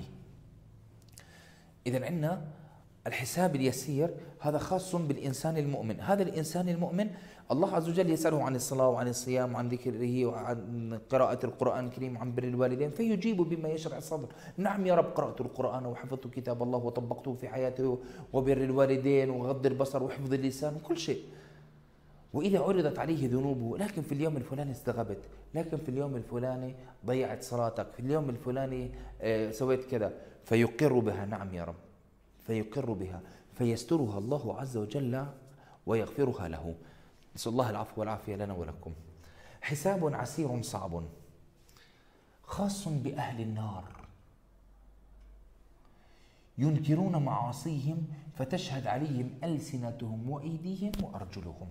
إذن عندنا الحساب اليسير هذا خاص بالإنسان المؤمن. هذا الإنسان المؤمن الله عز وجل يسأله عن الصلاة وعن الصيام وعن ذكره وعن قراءة القرآن الكريم وعن بر الوالدين، فيجيب بما يشرح الصدر. نعم يا رب، قرأت القرآن وحفظت كتاب الله وطبقته في حياته، وبر الوالدين وغض البصر وحفظ اللسان وكل شيء. وإذا عرضت عليه ذنوبه، لكن في اليوم الفلاني استغبت، لكن في اليوم الفلاني ضيعت صلاتك، في اليوم الفلاني آه سويت كذا، فيقر بها. نعم يا رب، فيقر بها، فيسترها الله عز وجل ويغفرها له. نسأل الله العفو والعافية لنا ولكم. حساب عسير صعب خاص بأهل النار، ينكرون معاصيهم فتشهد عليهم ألسنتهم وأيديهم وأرجلهم.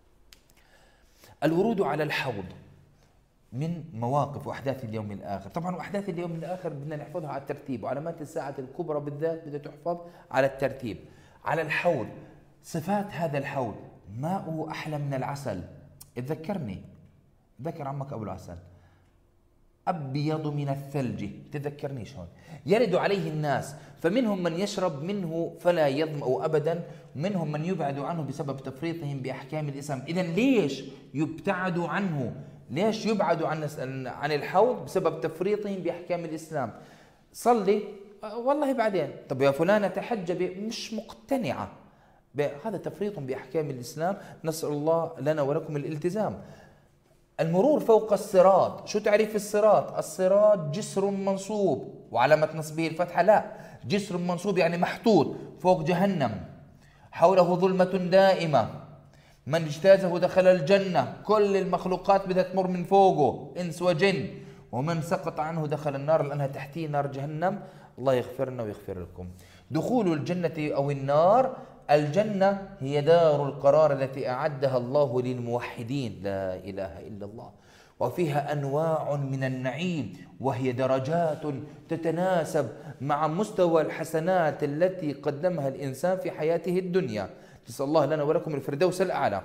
الورود على الحوض من مواقف وأحداث اليوم الآخر. طبعا وأحداث اليوم الآخر بدنا نحفظها على الترتيب، وعلامات الساعة الكبرى بالذات بدها تحفظ على الترتيب. على الحوض، صفات هذا الحوض: ماءه أحلى من العسل. تذكرني، ذكر عمك أبو العسل. أبيض من الثلج، تذكرنيش هون. يرد عليه الناس، فمنهم من يشرب منه فلا يظمأ أبدا، منهم من يبعد عنه بسبب تفريطهم بأحكام الإسلام. إذن ليش يبتعدوا عنه؟ ليش يبعدوا عن عن الحوض؟ بسبب تفريطهم بأحكام الإسلام. صلي والله بعدين، طب يا فلانة تحجبي، مش مقتنعة، هذا تفريط بأحكام الإسلام. نسأل الله لنا ولكم الالتزام. المرور فوق الصراط. شو تعريف الصراط؟ الصراط جسر منصوب، وعلامة نصبه الفتحة. لا، جسر منصوب يعني محطوط فوق جهنم، حوله ظلمة دائمة، من اجتازه دخل الجنة، كل المخلوقات بدها تمر من فوقه، إنس وجن، ومن سقط عنه دخل النار لأنها تحتيه نار جهنم. الله يغفرنا ويغفر لكم. دخول الجنة أو النار. الجنة هي دار القرار التي أعدها الله للموحدين، لا إله إلا الله، وفيها أنواع من النعيم، وهي درجات تتناسب مع مستوى الحسنات التي قدمها الإنسان في حياته الدنيا. نسأل الله لنا ولكم الفردوس الأعلى.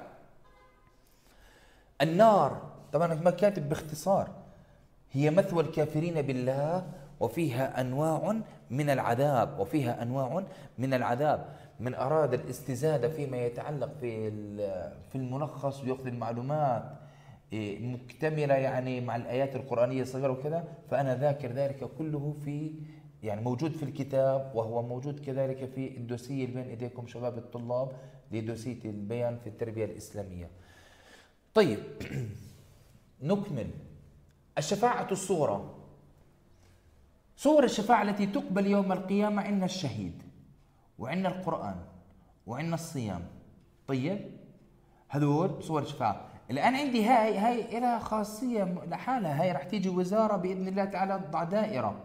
النار طبعا ما كاتب باختصار، هي مثوى الكافرين بالله، وفيها أنواع من العذاب، وفيها أنواع من العذاب. من أراد الاستزادة فيما يتعلق في في الملخص ويأخذ المعلومات مكتملة يعني مع الآيات القرآنية الصغيرة وكذا، فأنا ذاكر ذلك كله في يعني موجود في الكتاب، وهو موجود كذلك في الدوسية اللي بين إيديكم شباب الطلاب لدوسية البيان في التربية الإسلامية. طيب نكمل. الشفاعة الصغرى. صور الشفاعة التي تقبل يوم القيامة: عندنا الشهيد، وعندنا القرآن، وعندنا الصيام. طيب هذول صور الشفاعة. الآن عندي هاي هاي لها خاصية لحالها، هاي رح تيجي وزارة بإذن الله تعالى تضع دائرة.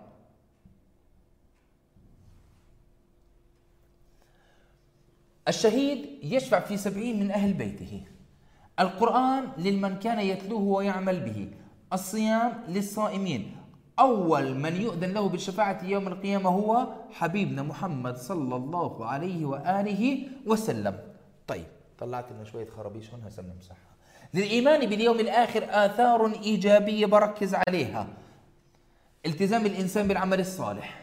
الشهيد يشفع في سبعين من أهل بيته. القرآن لمن كان يتلوه ويعمل به. الصيام للصائمين. أول من يؤذن له بالشفاعة يوم القيامة هو حبيبنا محمد صلى الله عليه وآله وسلم. طيب طلعت لنا شوية خرابيش هون هسه بنمسحها. للإيمان باليوم الآخر آثار إيجابية بركز عليها: التزام الإنسان بالعمل الصالح،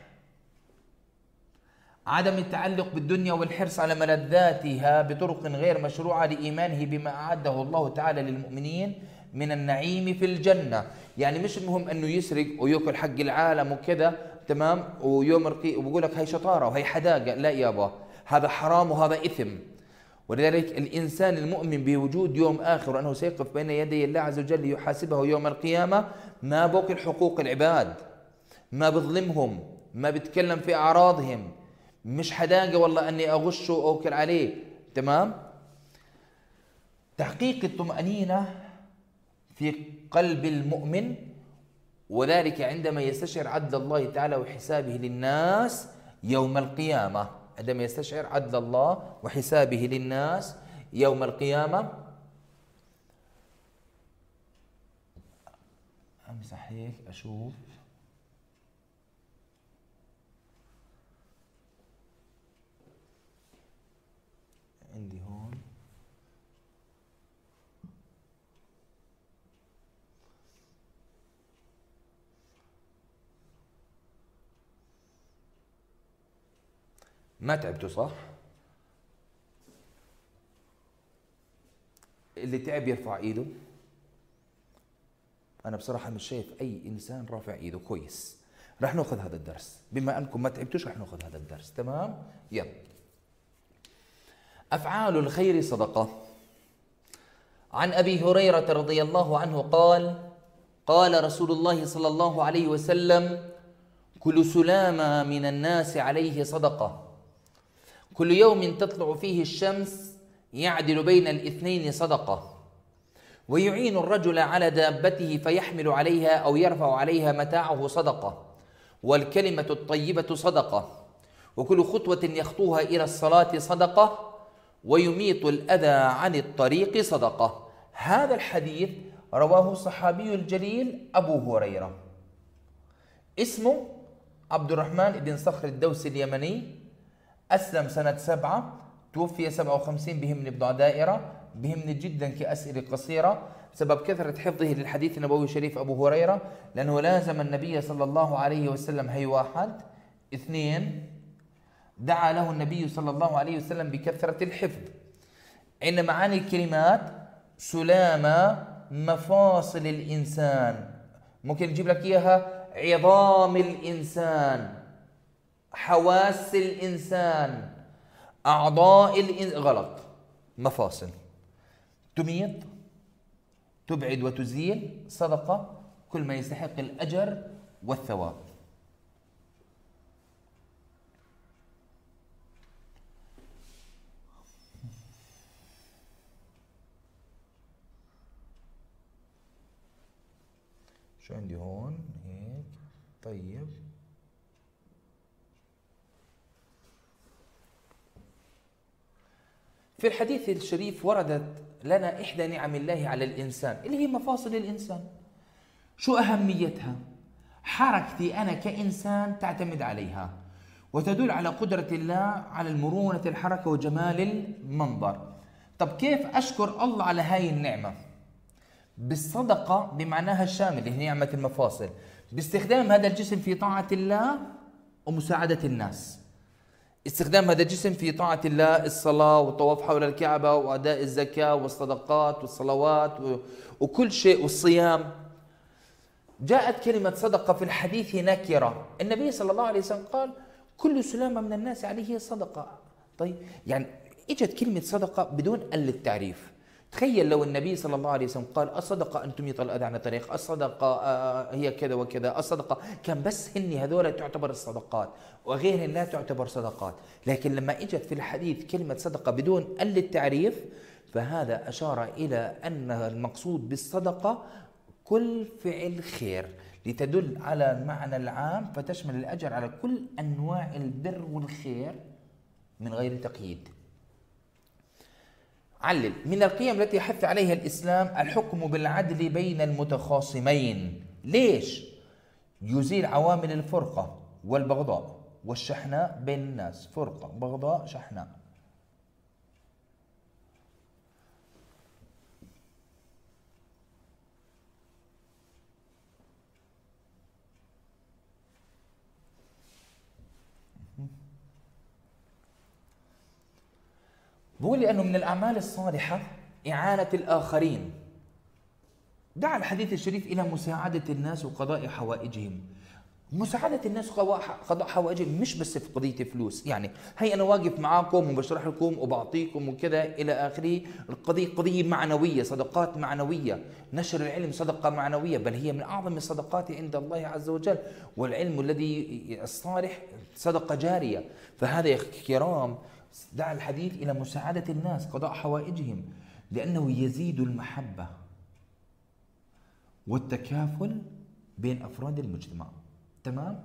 عدم التعلق بالدنيا والحرص على ملذاتها بطرق غير مشروعة لإيمانه بما أعده الله تعالى للمؤمنين من النعيم في الجنة. يعني مش المهم أنه يسرق ويأكل حق العالم وكذا، تمام، ويوم القيامة وبقول لك هي شطارة وهي حداقة. لا يابا، هذا حرام وهذا إثم. ولذلك الإنسان المؤمن بوجود يوم آخر وأنه سيقف بين يدي الله عز وجل ليحاسبه يوم القيامة، ما بوكل حقوق العباد، ما بظلمهم، ما بتكلم في أعراضهم، مش حداقة والله أني أغش وأوكل عليه، تمام. تحقيق الطمأنينة في قلب المؤمن، وذلك عندما يستشعر عدل الله تعالى وحسابه للناس يوم القيامة. عندما يستشعر عدل الله وحسابه للناس يوم القيامة. أمسح هيك أشوف. عندي هون ما تعبتوا صح؟ اللي تعب يرفع ايده. انا بصراحة مش شايف اي انسان رافع ايده. كويس، رح ناخذ هذا الدرس بما انكم ما تعبتوش، رح ناخذ هذا الدرس، تمام؟ يلا. افعال الخير صدقة. عن أبي هريرة رضي الله عنه قال قال رسول الله صلى الله عليه وسلم: كل سلامة من الناس عليه صدقة، كل يوم تطلع فيه الشمس يعدل بين الاثنين صدقة، ويعين الرجل على دابته فيحمل عليها أو يرفع عليها متاعه صدقة، والكلمة الطيبة صدقة، وكل خطوة يخطوها إلى الصلاة صدقة، ويميط الأذى عن الطريق صدقة. هذا الحديث رواه الصحابي الجليل أبو هريرة، اسمه عبد الرحمن بن صخر الدوسي اليمني، أسلم سنة سبعة، توفي سبعة وخمسين. بهمني بضع دائرة، بهمني جدا كأسئلة قصيرة بسبب كثرة حفظه للحديث النبوي الشريف أبو هريرة، لأنه لازم النبي صلى الله عليه وسلم. هي واحد. اثنين، دعا له النبي صلى الله عليه وسلم بكثرة الحفظ. إن معاني الكلمات: سلامة مفاصل الإنسان، ممكن نجيب لك إياها عظام الإنسان، حواس الإنسان، أعضاء الإنسان. غلط، مفاصل. تميط، تبعد وتزيل، صدقة، كل ما يستحق الأجر والثواب. شو عندي هون هيك؟ طيب، في الحديث الشريف وردت لنا إحدى نعم الله على الإنسان اللي هي مفاصل الإنسان. شو أهميتها؟ حركتي أنا كإنسان تعتمد عليها، وتدل على قدرة الله على المرونة الحركة وجمال المنظر. طب كيف أشكر الله على هاي النعمة؟ بالصدقة بمعناها الشامل، هي نعمة المفاصل، باستخدام هذا الجسم في طاعة الله ومساعدة الناس. استخدام هذا الجسم في طاعة الله، الصلاة والطواف حول الكعبة وأداء الزكاة والصدقات والصلوات وكل شيء، والصيام. جاءت كلمة صدقة في الحديث نكرة. النبي صلى الله عليه وسلم قال: كل سلامة من الناس عليه صدقة. طيب، يعني اجت كلمة صدقة بدون ال التعريف. تخيل لو النبي صلى الله عليه وسلم قال: الصدقة أن تميط الأذى عن الطريق، الصدقة هي كذا وكذا، الصدقة كان بس هن هذول تعتبر الصدقات وغيرهن لا تعتبر صدقات. لكن لما اجت في الحديث كلمة صدقة بدون ال التعريف، فهذا أشار إلى أن المقصود بالصدقة كل فعل خير، لتدل على المعنى العام، فتشمل الأجر على كل أنواع البر والخير من غير تقييد. علل: من القيم التي حث عليها الإسلام الحكم بالعدل بين المتخاصمين. ليش؟ يزيل عوامل الفرقة والبغضاء والشحناء بين الناس. فرقة، بغضاء، شحناء. بقول لأنه من الأعمال الصالحة إعانة الآخرين. دعا الحديث الشريف إلى مساعدة الناس وقضاء حوائجهم. مساعدة الناس وقضاء حوائجهم مش بس في قضية فلوس، يعني هي أنا واقف معاكم وبشرح لكم وبعطيكم وكذا إلى آخره. القضية قضية معنوية، صدقات معنوية. نشر العلم صدقة معنوية، بل هي من أعظم الصدقات عند الله عز وجل. والعلم الذي الصالح صدقة جارية. فهذا يا كرام دعا الحديث إلى مساعدة الناس، قضاء حوائجهم، لأنه يزيد المحبة والتكافل بين أفراد المجتمع. تمام؟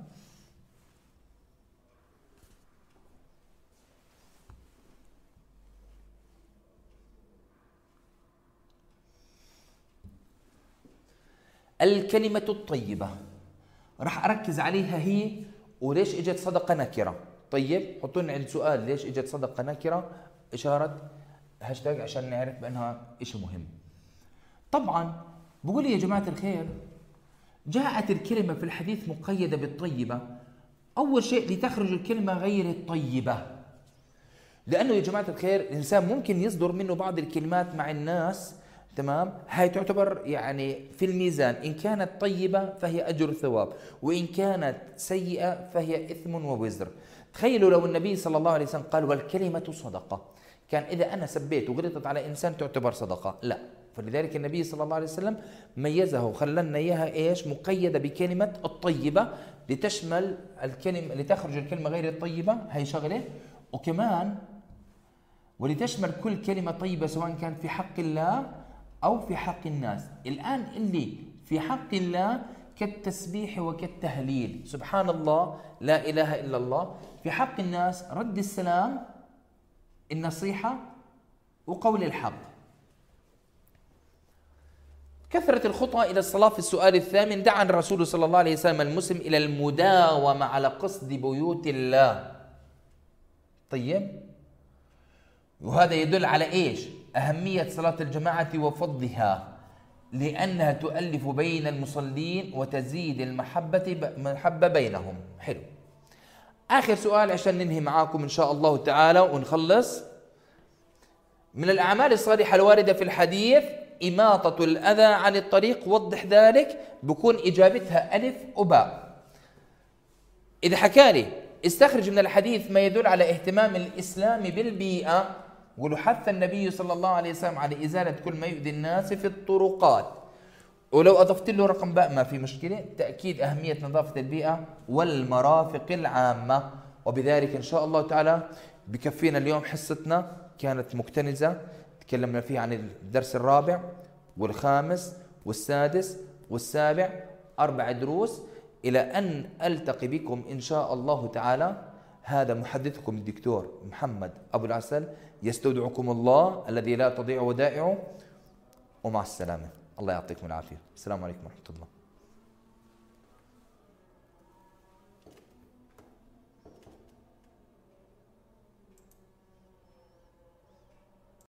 الكلمة الطيبة راح أركز عليها هي، وليش إجت صدقة نكرة. طيب، حطوا لنا عند سؤال: ليش إجت صدقة نكرة؟ إشارة هاشتاج عشان نعرف بأنها إشي مهم. طبعا بقول يا جماعة الخير، جاءت الكلمة في الحديث مقيدة بالطيبة. أول شيء لتخرج الكلمة غير الطيبة، لأنه يا جماعة الخير الإنسان ممكن يصدر منه بعض الكلمات مع الناس، تمام، هاي تعتبر يعني في الميزان، إن كانت طيبة فهي أجر ثواب، وإن كانت سيئة فهي إثم ووزر. تخيلوا لو النبي صلى الله عليه وسلم قال: والكلمة صدقة. كان إذا أنا سبيت وغلطت على إنسان تعتبر صدقة، لا. فلذلك النبي صلى الله عليه وسلم ميزه وخلى إياها إيش؟ مقيدة بكلمة الطيبة لتشمل الكلمة، لتخرج الكلمة غير الطيبة، هي شغلة. وكمان ولتشمل كل كلمة طيبة سواء كانت في حق الله أو في حق الناس. الآن اللي في حق الله كالتسبيح وكالتهليل، سبحان الله، لا إله إلا الله. في حق الناس رد السلام، النصيحة، وقول الحق. كثرة الخطى إلى الصلاة في السؤال الثامن. دعا الرسول صلى الله عليه وسلم المسلم إلى المداومة على قصد بيوت الله. طيب، وهذا يدل على إيش؟ أهمية صلاة الجماعة وفضلها، لأنها تؤلف بين المصلين وتزيد المحبة محبة بينهم. حلو. آخر سؤال عشان ننهي معاكم إن شاء الله تعالى ونخلص. من الأعمال الصالحة الواردة في الحديث إماطة الأذى عن الطريق. وضح ذلك، بكون إجابتها ألف وباء. إذا حكالي استخرج من الحديث ما يدل على اهتمام الإسلام بالبيئة، ولو حث النبي صلى الله عليه وسلم على إزالة كل ما يؤذي الناس في الطرقات. ولو أضفت له رقم باء ما في مشكلة. تأكيد أهمية نظافة البيئة والمرافق العامة. وبذلك إن شاء الله تعالى بكفينا اليوم. حصتنا كانت مكتنزة، تكلمنا فيها عن الدرس الرابع والخامس والسادس والسابع، أربع دروس. إلى أن ألتقي بكم إن شاء الله تعالى. هذا محدثكم الدكتور محمد أبو العسل، يستودعكم الله الذي لا تضيع ودائعه، ومع السلامة. الله يعطيكم العافية. السلام عليكم ورحمة الله.